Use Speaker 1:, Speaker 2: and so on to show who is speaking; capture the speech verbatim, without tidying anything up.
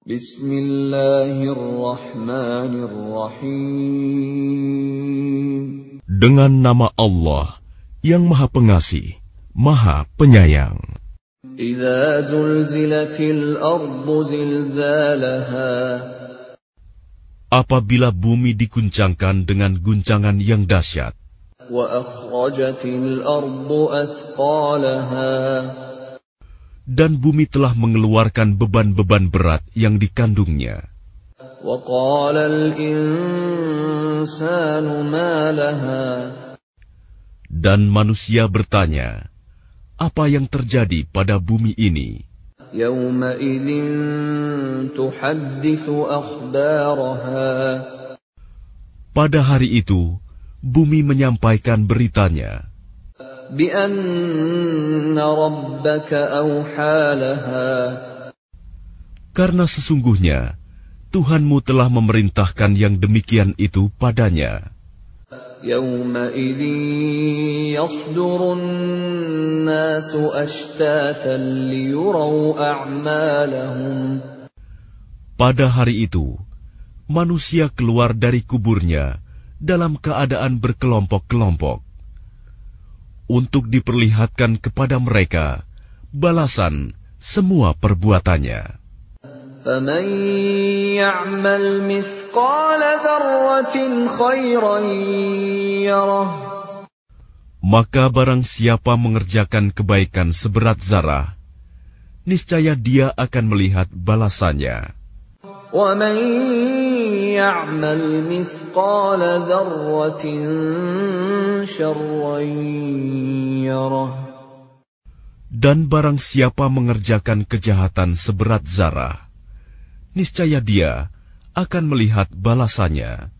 Speaker 1: Bismillahirrahmanirrahim.
Speaker 2: Dengan nama Allah yang Maha Pengasih, Maha Penyayang.
Speaker 1: Idza zulzilatil ardu zilzalaha.
Speaker 2: Apabila bumi diguncangkan dengan guncangan yang dahsyat.
Speaker 1: Wa akhrajatil ardu athqalaha.
Speaker 2: Dan bumi telah mengeluarkan beban-beban berat yang dikandungnya.
Speaker 1: Wa qalal insanu ma laha.
Speaker 2: Dan manusia bertanya, apa yang terjadi pada bumi ini?
Speaker 1: Yawma idzin tuhadditsu akhbaraha.
Speaker 2: Pada hari itu, bumi menyampaikan beritanya.
Speaker 1: Bi anna rabbaka awha laha.
Speaker 2: Karena sesungguhnya Tuhanmu telah memerintahkan yang demikian itu padanya.
Speaker 1: Yawma idzin yasdurun nasu ashtatan liyuraw a'malahum.
Speaker 2: Pada hari itu, manusia keluar dari kuburnya dalam keadaan berkelompok-kelompok untuk diperlihatkan kepada mereka balasan semua perbuatannya.
Speaker 1: فَمَنْ يَعْمَلْ مِثْقَالَ ذَرَّةٍ خَيْرًا يَرَهُ.
Speaker 2: Maka barang siapa mengerjakan kebaikan seberat zarah, niscaya dia akan melihat balasannya.
Speaker 1: وَمَنْ يَعْمَلْ مِثْقَالَ ذَرَّةٍ شَرًّا يَرَهُ.
Speaker 2: Dan barang siapa mengerjakan kejahatan seberat zarah, niscaya dia akan melihat balasannya.